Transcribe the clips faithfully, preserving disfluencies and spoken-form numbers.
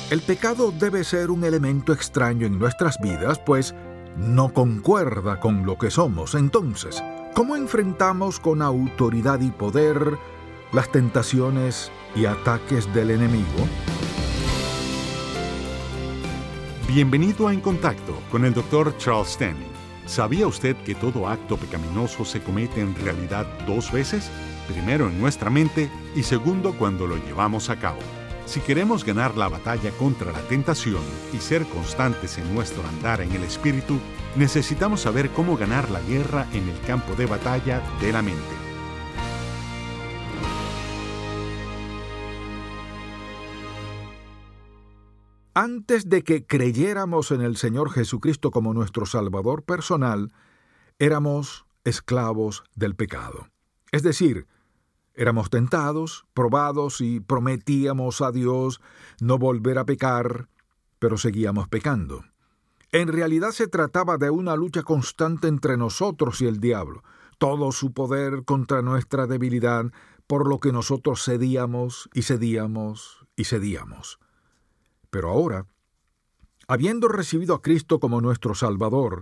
El pecado debe ser un elemento extraño en nuestras vidas, pues no concuerda con lo que somos. Entonces, ¿cómo enfrentamos con autoridad y poder las tentaciones y ataques del enemigo? Bienvenido a En Contacto con el doctor Charles Stanley. ¿Sabía usted que todo acto pecaminoso se comete en realidad dos veces? Primero en nuestra mente y segundo cuando lo llevamos a cabo. Si queremos ganar la batalla contra la tentación y ser constantes en nuestro andar en el Espíritu, necesitamos saber cómo ganar la guerra en el campo de batalla de la mente. Antes de que creyéramos en el Señor Jesucristo como nuestro Salvador personal, éramos esclavos del pecado. Es decir, éramos tentados, probados y prometíamos a Dios no volver a pecar, pero seguíamos pecando. En realidad se trataba de una lucha constante entre nosotros y el diablo, todo su poder contra nuestra debilidad, por lo que nosotros cedíamos y cedíamos y cedíamos. Pero ahora, habiendo recibido a Cristo como nuestro Salvador,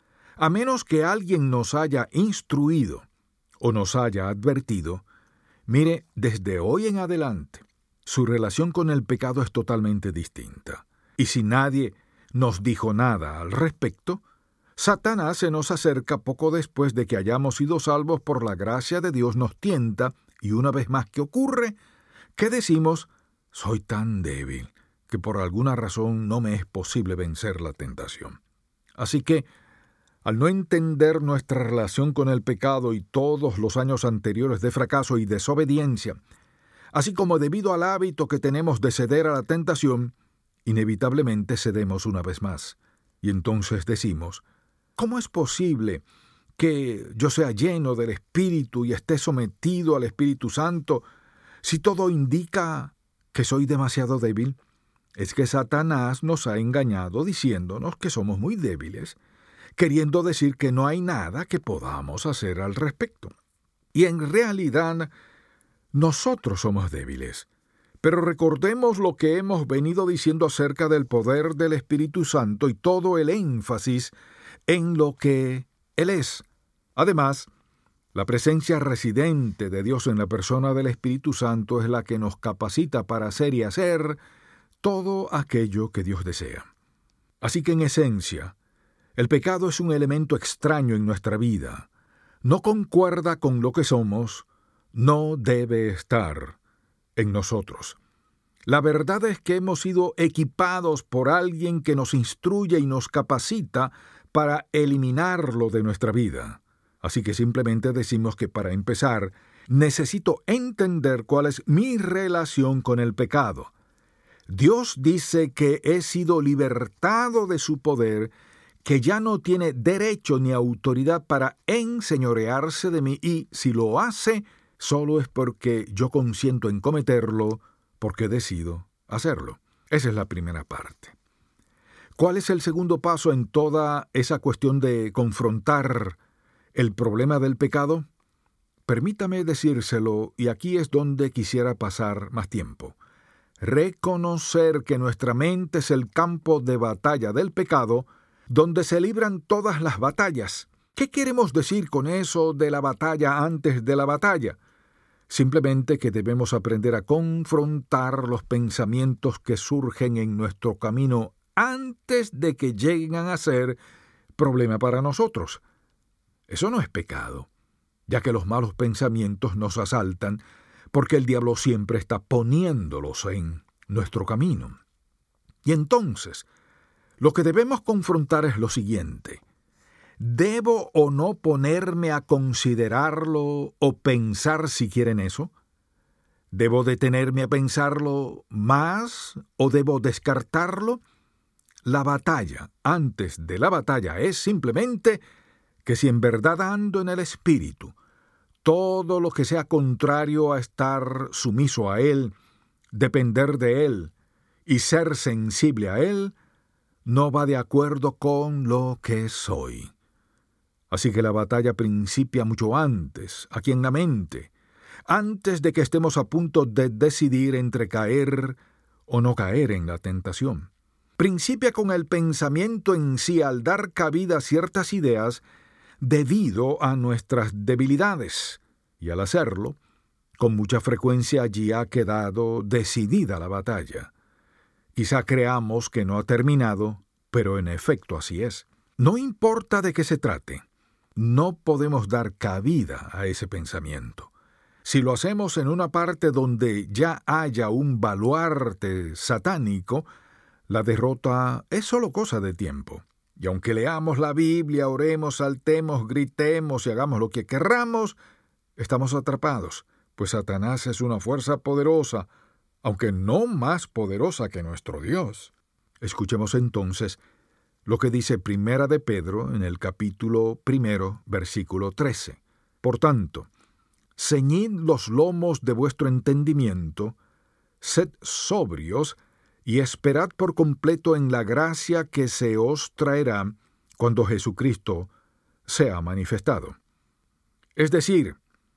a menos que alguien nos haya instruido o nos haya advertido, mire, desde hoy en adelante, su relación con el pecado es totalmente distinta. Y si nadie nos dijo nada al respecto, Satanás se nos acerca poco después de que hayamos sido salvos por la gracia de Dios, nos tienta, y una vez más que ocurre, que decimos, soy tan débil que por alguna razón no me es posible vencer la tentación. Así que, al no entender nuestra relación con el pecado y todos los años anteriores de fracaso y desobediencia, así como debido al hábito que tenemos de ceder a la tentación, inevitablemente cedemos una vez más. Y entonces decimos, ¿cómo es posible que yo sea lleno del Espíritu y esté sometido al Espíritu Santo si todo indica que soy demasiado débil? Es que Satanás nos ha engañado diciéndonos que somos muy débiles, queriendo decir que no hay nada que podamos hacer al respecto. Y en realidad, nosotros somos débiles. Pero recordemos lo que hemos venido diciendo acerca del poder del Espíritu Santo y todo el énfasis en lo que Él es. Además, la presencia residente de Dios en la persona del Espíritu Santo es la que nos capacita para hacer y hacer todo aquello que Dios desea. Así que en esencia, el pecado es un elemento extraño en nuestra vida. No concuerda con lo que somos, no debe estar en nosotros. La verdad es que hemos sido equipados por alguien que nos instruye y nos capacita para eliminarlo de nuestra vida. Así que simplemente decimos que para empezar, necesito entender cuál es mi relación con el pecado. Dios dice que he sido libertado de su poder, que ya no tiene derecho ni autoridad para enseñorearse de mí, y si lo hace, solo es porque yo consiento en cometerlo, porque decido hacerlo. Esa es la primera parte. ¿Cuál es el segundo paso en toda esa cuestión de confrontar el problema del pecado? Permítame decírselo, y aquí es donde quisiera pasar más tiempo. Reconocer que nuestra mente es el campo de batalla del pecado, donde se libran todas las batallas. ¿Qué queremos decir con eso de la batalla antes de la batalla? Simplemente que debemos aprender a confrontar los pensamientos que surgen en nuestro camino antes de que lleguen a ser problema para nosotros. Eso no es pecado, ya que los malos pensamientos nos asaltan porque el diablo siempre está poniéndolos en nuestro camino. Y entonces, lo que debemos confrontar es lo siguiente. ¿Debo o no ponerme a considerarlo o pensar siquiera en eso? ¿Debo detenerme a pensarlo más o debo descartarlo? La batalla antes de la batalla es simplemente que si en verdad ando en el Espíritu, todo lo que sea contrario a estar sumiso a Él, depender de Él y ser sensible a Él, no va de acuerdo con lo que soy. Así que la batalla principia mucho antes, aquí en la mente, antes de que estemos a punto de decidir entre caer o no caer en la tentación. Principia con el pensamiento en sí al dar cabida a ciertas ideas debido a nuestras debilidades, y al hacerlo, con mucha frecuencia allí ha quedado decidida la batalla. Quizá creamos que no ha terminado, pero en efecto así es. No importa de qué se trate, no podemos dar cabida a ese pensamiento. Si lo hacemos en una parte donde ya haya un baluarte satánico, la derrota es solo cosa de tiempo. Y aunque leamos la Biblia, oremos, saltemos, gritemos y hagamos lo que querramos, estamos atrapados, pues Satanás es una fuerza poderosa, aunque no más poderosa que nuestro Dios. Escuchemos entonces lo que dice Primera de Pedro en el capítulo primero, versículo trece. Por tanto, ceñid los lomos de vuestro entendimiento, sed sobrios, y esperad por completo en la gracia que se os traerá cuando Jesucristo sea manifestado. Es decir,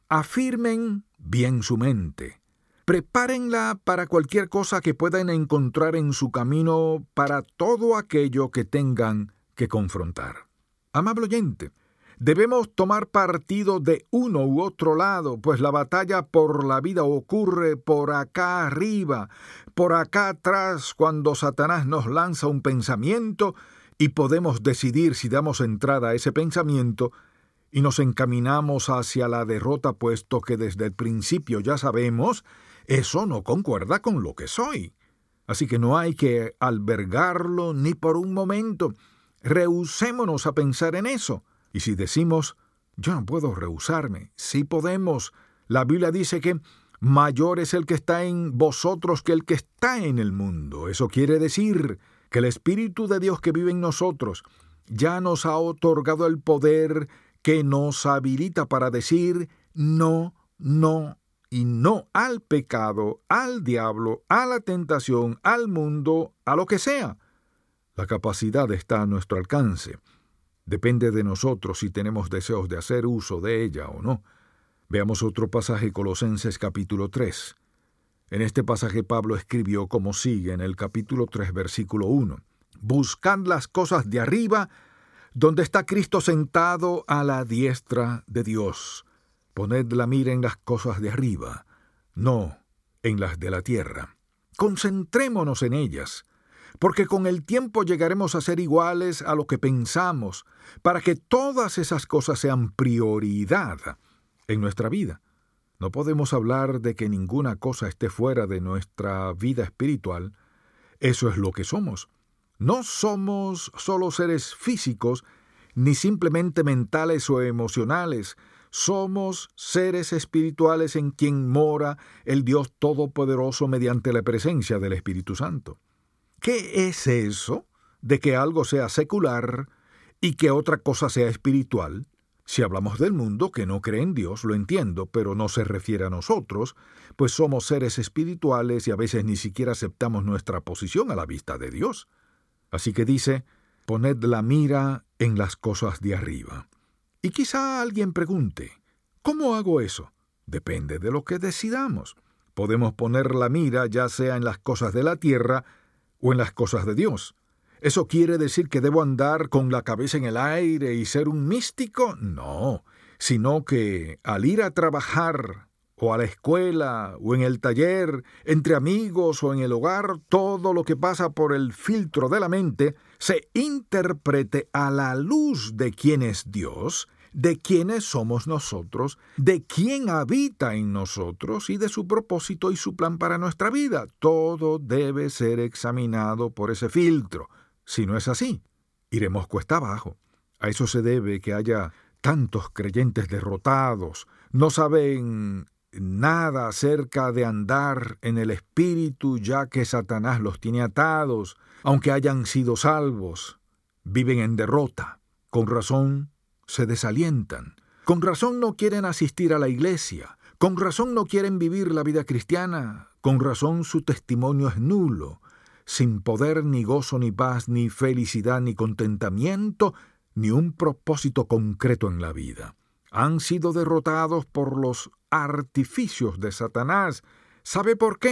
afirmen bien su mente, prepárenla para cualquier cosa que puedan encontrar en su camino, para todo aquello que tengan que confrontar. Amable oyente, debemos tomar partido de uno u otro lado, pues la batalla por la vida ocurre por acá arriba, por acá atrás, cuando Satanás nos lanza un pensamiento y podemos decidir si damos entrada a ese pensamiento y nos encaminamos hacia la derrota, puesto que desde el principio ya sabemos, eso no concuerda con lo que soy. Así que no hay que albergarlo ni por un momento. Rehusémonos a pensar en eso. Y si decimos, yo no puedo rehusarme, sí podemos. La Biblia dice que mayor es el que está en vosotros que el que está en el mundo. Eso quiere decir que el Espíritu de Dios que vive en nosotros ya nos ha otorgado el poder que nos habilita para decir no, no y no al pecado, al diablo, a la tentación, al mundo, a lo que sea. La capacidad está a nuestro alcance. Depende de nosotros si tenemos deseos de hacer uso de ella o no. Veamos otro pasaje, Colosenses capítulo tres. En este pasaje Pablo escribió como sigue en el capítulo tres, versículo uno. Buscad las cosas de arriba, donde está Cristo sentado a la diestra de Dios. Poned la mira en las cosas de arriba, no en las de la tierra. Concentrémonos en ellas, porque con el tiempo llegaremos a ser iguales a lo que pensamos, para que todas esas cosas sean prioridad en nuestra vida. No podemos hablar de que ninguna cosa esté fuera de nuestra vida espiritual. Eso es lo que somos. No somos solo seres físicos, ni simplemente mentales o emocionales. Somos seres espirituales en quien mora el Dios Todopoderoso mediante la presencia del Espíritu Santo. ¿Qué es eso de que algo sea secular y que otra cosa sea espiritual? Si hablamos del mundo que no cree en Dios, lo entiendo, pero no se refiere a nosotros, pues somos seres espirituales y a veces ni siquiera aceptamos nuestra posición a la vista de Dios. Así que dice, poned la mira en las cosas de arriba. Y quizá alguien pregunte, ¿cómo hago eso? Depende de lo que decidamos. Podemos poner la mira ya sea en las cosas de la tierra o en las cosas de Dios. ¿Eso quiere decir que debo andar con la cabeza en el aire y ser un místico? No, sino que al ir a trabajar o a la escuela o en el taller, entre amigos o en el hogar, todo lo que pasa por el filtro de la mente se interprete a la luz de quién es Dios, de quiénes somos nosotros, de quién habita en nosotros y de su propósito y su plan para nuestra vida. Todo debe ser examinado por ese filtro. Si no es así, iremos cuesta abajo. A eso se debe que haya tantos creyentes derrotados, no saben nada acerca de andar en el Espíritu, ya que Satanás los tiene atados, aunque hayan sido salvos. Viven en derrota. Con razón se desalientan. Con razón no quieren asistir a la iglesia. Con razón no quieren vivir la vida cristiana. Con razón su testimonio es nulo, sin poder, ni gozo, ni paz, ni felicidad, ni contentamiento, ni un propósito concreto en la vida. Han sido derrotados por los artificios de Satanás. ¿Sabe por qué?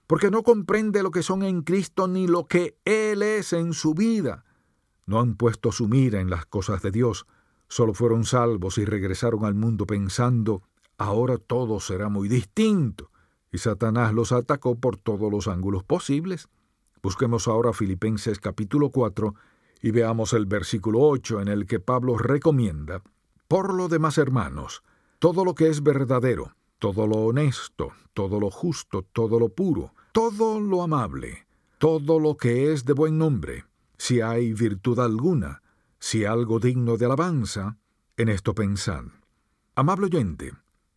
porque no comprende lo que son en Cristo ni lo que Él es en su vida. No han puesto su mira en las cosas de Dios, solo fueron salvos y regresaron al mundo pensando, ahora todo será muy distinto, y Satanás los atacó por todos los ángulos posibles. Busquemos ahora Filipenses capítulo cuatro y veamos el versículo ocho en el que Pablo recomienda, por lo demás, hermanos, todo lo que es verdadero, todo lo honesto, todo lo justo, todo lo puro, todo lo amable, todo lo que es de buen nombre, si hay virtud alguna, si algo digno de alabanza, en esto pensad. Amable oyente,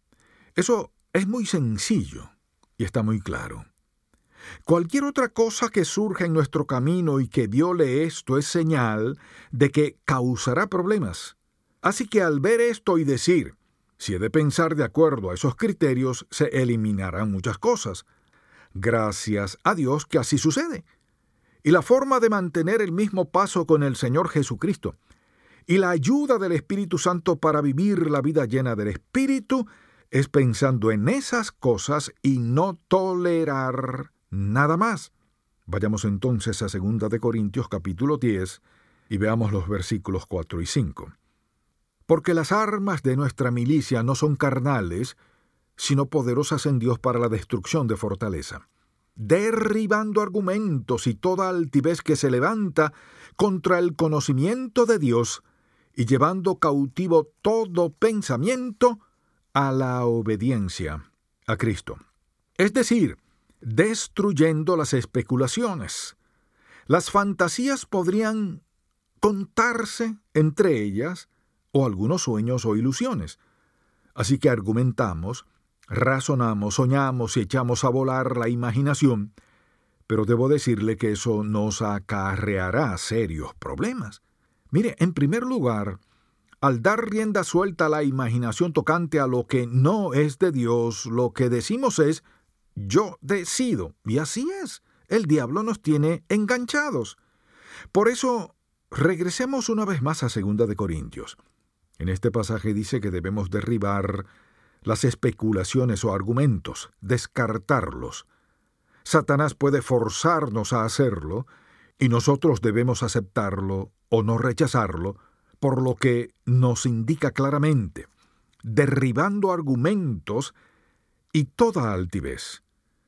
eso es muy sencillo y está muy claro. Cualquier otra cosa que surja en nuestro camino y que viole esto es señal de que causará problemas. Así que al ver esto y decir, si he de pensar de acuerdo a esos criterios, se eliminarán muchas cosas. Gracias a Dios que así sucede. Y la forma de mantener el mismo paso con el Señor Jesucristo y la ayuda del Espíritu Santo para vivir la vida llena del Espíritu es pensando en esas cosas y no tolerar nada más. Vayamos entonces a segunda de Corintios capítulo diez y veamos los versículos cuatro y cinco. Porque las armas de nuestra milicia no son carnales, sino poderosas en Dios para la destrucción de fortaleza, derribando argumentos y toda altivez que se levanta contra el conocimiento de Dios y llevando cautivo todo pensamiento a la obediencia a Cristo. Es decir, destruyendo las especulaciones. Las fantasías podrían contarse entre ellas o algunos sueños o ilusiones. Así que argumentamos, razonamos, soñamos y echamos a volar la imaginación, pero debo decirle que eso nos acarreará serios problemas. Mire, en primer lugar, al dar rienda suelta a la imaginación tocante a lo que no es de Dios, lo que decimos es, yo decido, y así es, el diablo nos tiene enganchados. Por eso, regresemos una vez más a segunda de Corintios. En este pasaje dice que debemos derribar las especulaciones o argumentos, descartarlos. Satanás puede forzarnos a hacerlo, y nosotros debemos aceptarlo o no rechazarlo, por lo que nos indica claramente, derribando argumentos y toda altivez.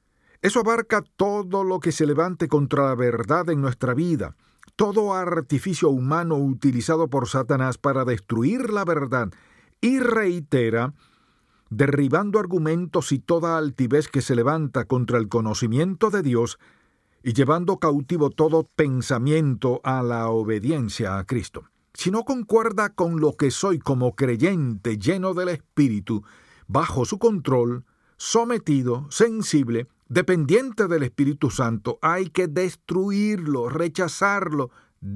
Eso abarca todo lo que se levante contra la verdad en nuestra vida, todo artificio humano utilizado por Satanás para destruir la verdad, y reitera, derribando argumentos y toda altivez que se levanta contra el conocimiento de Dios, y llevando cautivo todo pensamiento a la obediencia a Cristo. Si no concuerda con lo que soy como creyente lleno del Espíritu, bajo su control, sometido, sensible, dependiente del Espíritu Santo, hay que destruirlo, rechazarlo,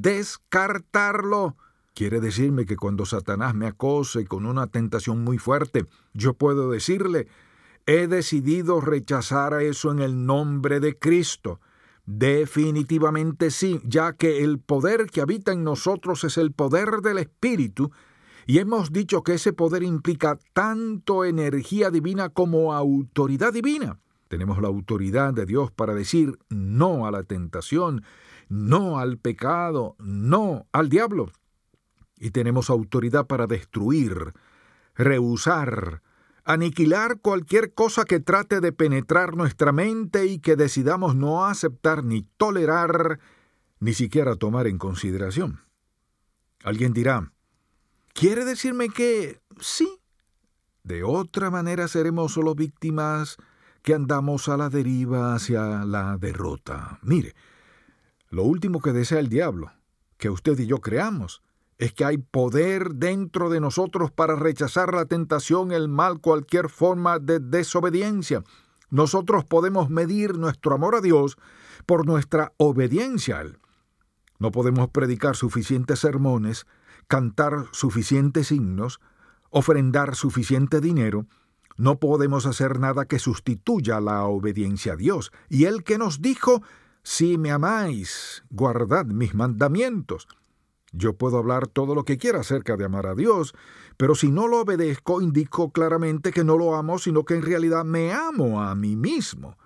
descartarlo. Quiere decirme que cuando Satanás me acose con una tentación muy fuerte, yo puedo decirle, he decidido rechazar a eso en el nombre de Cristo. Definitivamente sí, ya que el poder que habita en nosotros es el poder del Espíritu, y hemos dicho que ese poder implica tanto energía divina como autoridad divina. Tenemos la autoridad de Dios para decir no a la tentación, no al pecado, no al diablo. Y tenemos autoridad para destruir, rehusar, aniquilar cualquier cosa que trate de penetrar nuestra mente y que decidamos no aceptar ni tolerar, ni siquiera tomar en consideración. Alguien dirá, ¿quiere decirme que sí? De otra manera seremos solo víctimas que andamos a la deriva hacia la derrota. Mire, lo último que desea el diablo, que usted y yo creamos, es que hay poder dentro de nosotros para rechazar la tentación, el mal, cualquier forma de desobediencia. Nosotros podemos medir nuestro amor a Dios por nuestra obediencia a Él. No podemos predicar suficientes sermones, cantar suficientes himnos, ofrendar suficiente dinero. No podemos hacer nada que sustituya la obediencia a Dios. Y Él que nos dijo, si me amáis, guardad mis mandamientos. Yo puedo hablar todo lo que quiera acerca de amar a Dios, pero si no lo obedezco, indico claramente que no lo amo, sino que en realidad me amo a mí mismo.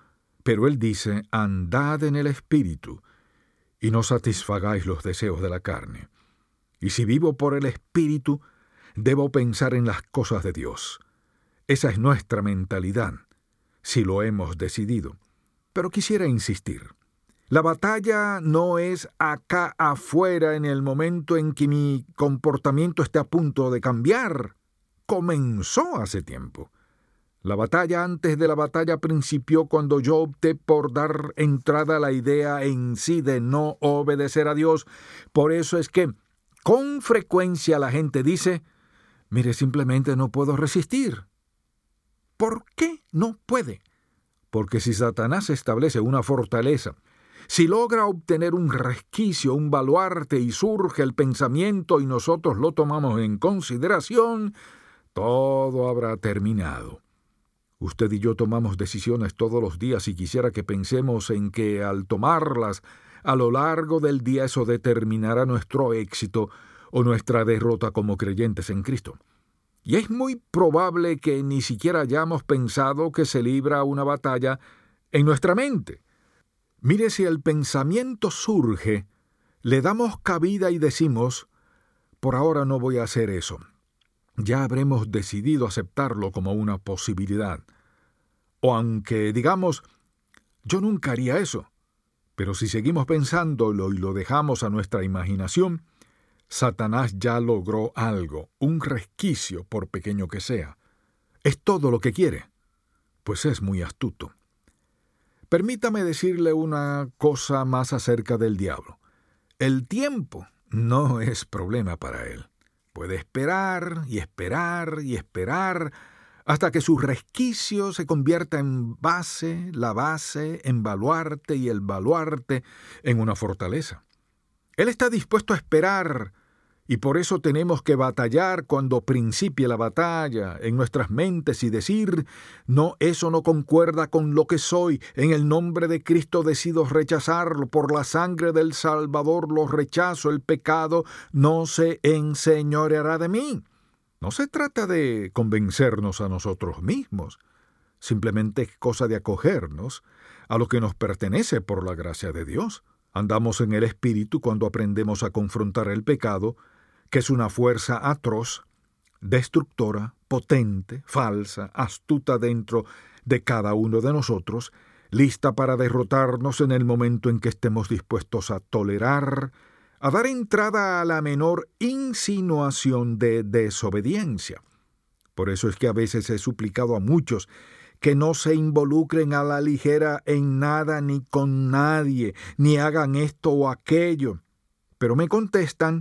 Pero él dice, andad en el Espíritu, y no satisfagáis los deseos de la carne. Y si vivo por el Espíritu, debo pensar en las cosas de Dios. Esa es nuestra mentalidad, si lo hemos decidido. Pero quisiera insistir. La batalla no es acá afuera en el momento en que mi comportamiento esté a punto de cambiar. Comenzó hace tiempo. La batalla antes de la batalla principió cuando yo opté por dar entrada a la idea en sí de no obedecer a Dios. Por eso es que con frecuencia la gente dice, mire, simplemente no puedo resistir. ¿Por qué no puede? Porque si Satanás establece una fortaleza, si logra obtener un resquicio, un baluarte y surge el pensamiento y nosotros lo tomamos en consideración, todo habrá terminado. Usted y yo tomamos decisiones todos los días y quisiera que pensemos en que al tomarlas a lo largo del día eso determinará nuestro éxito o nuestra derrota como creyentes en Cristo. Y es muy probable que ni siquiera hayamos pensado que se libra una batalla en nuestra mente. Mire, si el pensamiento surge, le damos cabida y decimos, por ahora no voy a hacer eso. Ya habremos decidido aceptarlo como una posibilidad. O aunque digamos, yo nunca haría eso. Pero si seguimos pensándolo y lo dejamos a nuestra imaginación, Satanás ya logró algo, un resquicio por pequeño que sea. ¿Es todo lo que quiere? Pues es muy astuto. Permítame decirle una cosa más acerca del diablo. El tiempo no es problema para él. Puede esperar y esperar y esperar hasta que su resquicio se convierta en base, la base en baluarte y el baluarte en una fortaleza. Él está dispuesto a esperar y por eso tenemos que batallar cuando principie la batalla en nuestras mentes y decir, no, eso no concuerda con lo que soy, en el nombre de Cristo decido rechazarlo, por la sangre del Salvador lo rechazo, el pecado no se enseñoreará de mí. No se trata de convencernos a nosotros mismos, simplemente es cosa de acogernos a lo que nos pertenece por la gracia de Dios. Andamos en el Espíritu cuando aprendemos a confrontar el pecado, que es una fuerza atroz, destructora, potente, falsa, astuta dentro de cada uno de nosotros, lista para derrotarnos en el momento en que estemos dispuestos a tolerar, a dar entrada a la menor insinuación de desobediencia. Por eso es que a veces he suplicado a muchos que no se involucren a la ligera en nada ni con nadie, ni hagan esto o aquello. Pero me contestan,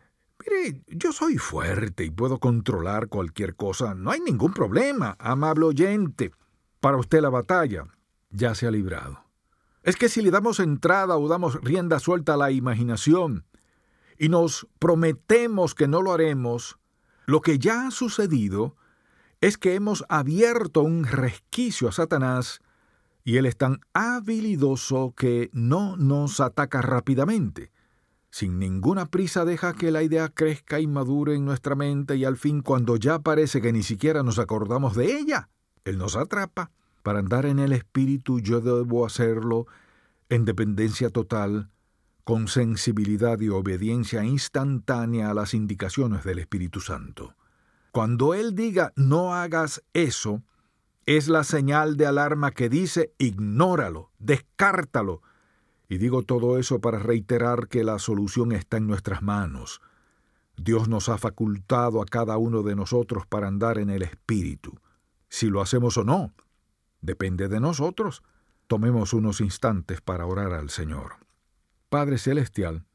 mire, yo soy fuerte y puedo controlar cualquier cosa. No hay ningún problema, amable oyente. Para usted la batalla ya se ha librado. Es que si le damos entrada o damos rienda suelta a la imaginación y nos prometemos que no lo haremos, lo que ya ha sucedido es que hemos abierto un resquicio a Satanás y él es tan habilidoso que no nos ataca rápidamente. Sin ninguna prisa deja que la idea crezca y madure en nuestra mente y al fin, cuando ya parece que ni siquiera nos acordamos de ella, él nos atrapa. Para andar en el Espíritu yo debo hacerlo en dependencia total, con sensibilidad y obediencia instantánea a las indicaciones del Espíritu Santo. Cuando Él diga no hagas eso, es la señal de alarma que dice ignóralo, descártalo. Y digo todo eso para reiterar que la solución está en nuestras manos. Dios nos ha facultado a cada uno de nosotros para andar en el Espíritu. Si lo hacemos o no, depende de nosotros. Tomemos unos instantes para orar al Señor. Padre Celestial,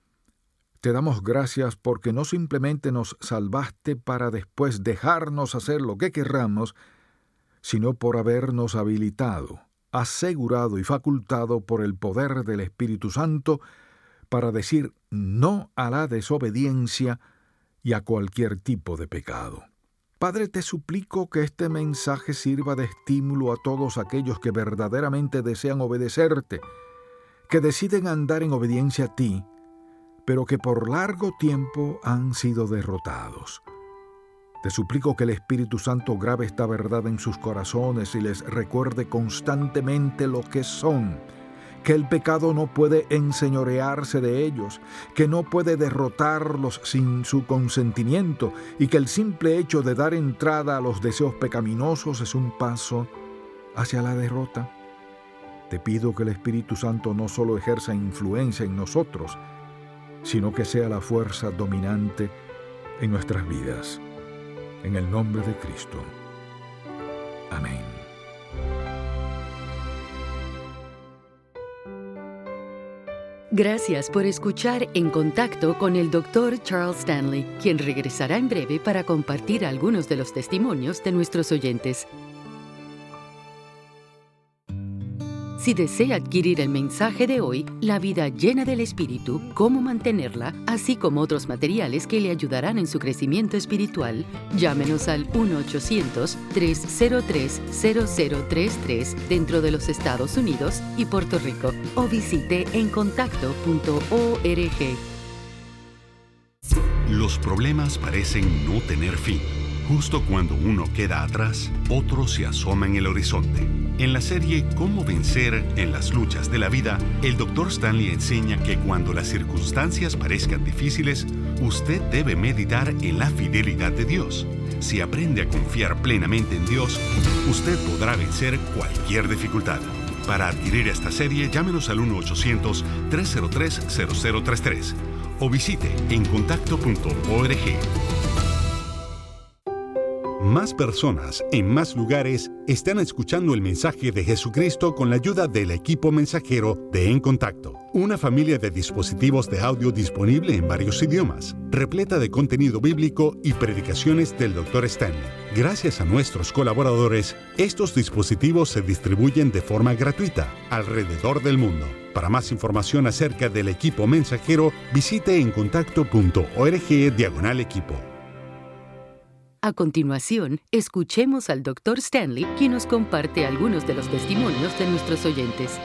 te damos gracias porque no simplemente nos salvaste para después dejarnos hacer lo que querramos, sino por habernos habilitado, asegurado y facultado por el poder del Espíritu Santo para decir no a la desobediencia y a cualquier tipo de pecado. Padre, te suplico que este mensaje sirva de estímulo a todos aquellos que verdaderamente desean obedecerte, que deciden andar en obediencia a ti, pero que por largo tiempo han sido derrotados. Te suplico que el Espíritu Santo grabe esta verdad en sus corazones y les recuerde constantemente lo que son, que el pecado no puede enseñorearse de ellos, que no puede derrotarlos sin su consentimiento y que el simple hecho de dar entrada a los deseos pecaminosos es un paso hacia la derrota. Te pido que el Espíritu Santo no solo ejerza influencia en nosotros, sino que sea la fuerza dominante en nuestras vidas. En el nombre de Cristo. Amén. Gracias por escuchar En Contacto con el doctor Charles Stanley, quien regresará en breve para compartir algunos de los testimonios de nuestros oyentes. Si desea adquirir el mensaje de hoy, La vida llena del Espíritu, cómo mantenerla, así como otros materiales que le ayudarán en su crecimiento espiritual, llámenos al uno ochocientos, tres cero tres, cero cero tres tres dentro de los Estados Unidos y Puerto Rico o visite en contacto punto org. Los problemas parecen no tener fin. Justo cuando uno queda atrás, otro se asoma en el horizonte. En la serie Cómo vencer en las luchas de la vida, el doctor Stanley enseña que cuando las circunstancias parezcan difíciles, usted debe meditar en la fidelidad de Dios. Si aprende a confiar plenamente en Dios, usted podrá vencer cualquier dificultad. Para adquirir esta serie, llámenos al uno ochocientos, tres cero tres, cero cero tres tres o visite en contacto punto org. Más personas en más lugares están escuchando el mensaje de Jesucristo con la ayuda del equipo mensajero de En Contacto, una familia de dispositivos de audio disponible en varios idiomas, repleta de contenido bíblico y predicaciones del doctor Stanley. Gracias a nuestros colaboradores, estos dispositivos se distribuyen de forma gratuita alrededor del mundo. Para más información acerca del equipo mensajero, visite en contacto punto org diagonal equipo. A continuación, escuchemos al doctor Stanley, quien nos comparte algunos de los testimonios de nuestros oyentes.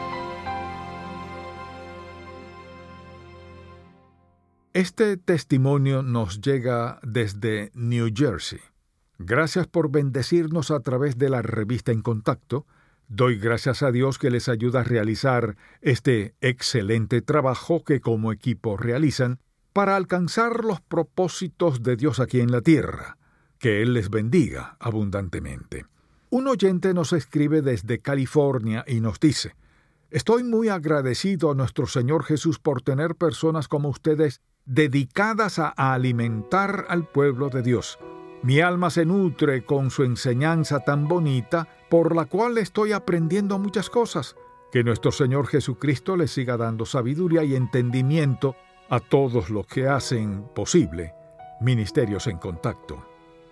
Este testimonio nos llega desde New Jersey. Gracias por bendecirnos a través de la revista En Contacto. Doy gracias a Dios que les ayuda a realizar este excelente trabajo que como equipo realizan para alcanzar los propósitos de Dios aquí en la tierra. Que Él les bendiga abundantemente. Un oyente nos escribe desde California y nos dice: Estoy muy agradecido a nuestro Señor Jesús por tener personas como ustedes dedicadas a alimentar al pueblo de Dios. Mi alma se nutre con su enseñanza tan bonita, por la cual estoy aprendiendo muchas cosas. Que nuestro Señor Jesucristo les siga dando sabiduría y entendimiento a todos los que hacen posible Ministerios en Contacto.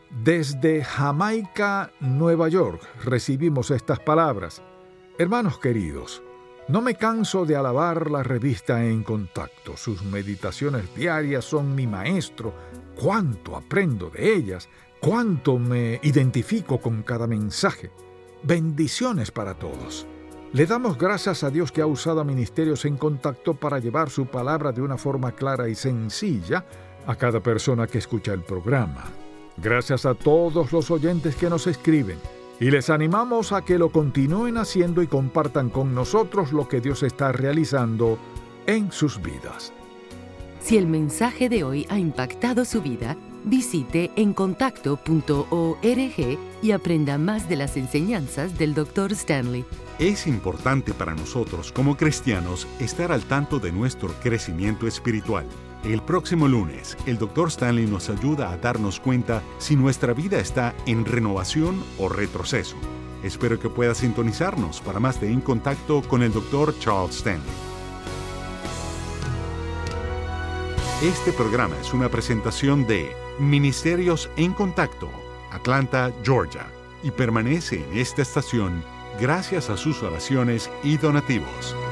Desde Jamaica, Nueva York, recibimos estas palabras. Hermanos queridos, no me canso de alabar la revista En Contacto. Sus meditaciones diarias son mi maestro. Cuánto aprendo de ellas, cuánto me identifico con cada mensaje. Bendiciones para todos. Le damos gracias a Dios que ha usado a Ministerios en Contacto para llevar su palabra de una forma clara y sencilla a cada persona que escucha el programa. Gracias a todos los oyentes que nos escriben y les animamos a que lo continúen haciendo y compartan con nosotros lo que Dios está realizando en sus vidas. Si el mensaje de hoy ha impactado su vida, visite en contacto punto org y aprenda más de las enseñanzas del doctor Stanley. Es importante para nosotros como cristianos estar al tanto de nuestro crecimiento espiritual. El próximo lunes, el doctor Stanley nos ayuda a darnos cuenta si nuestra vida está en renovación o retroceso. Espero que pueda sintonizarnos para más de En Contacto con el doctor Charles Stanley. Este programa es una presentación de Ministerios en Contacto, Atlanta, Georgia, y permanece en esta estación gracias a sus oraciones y donativos.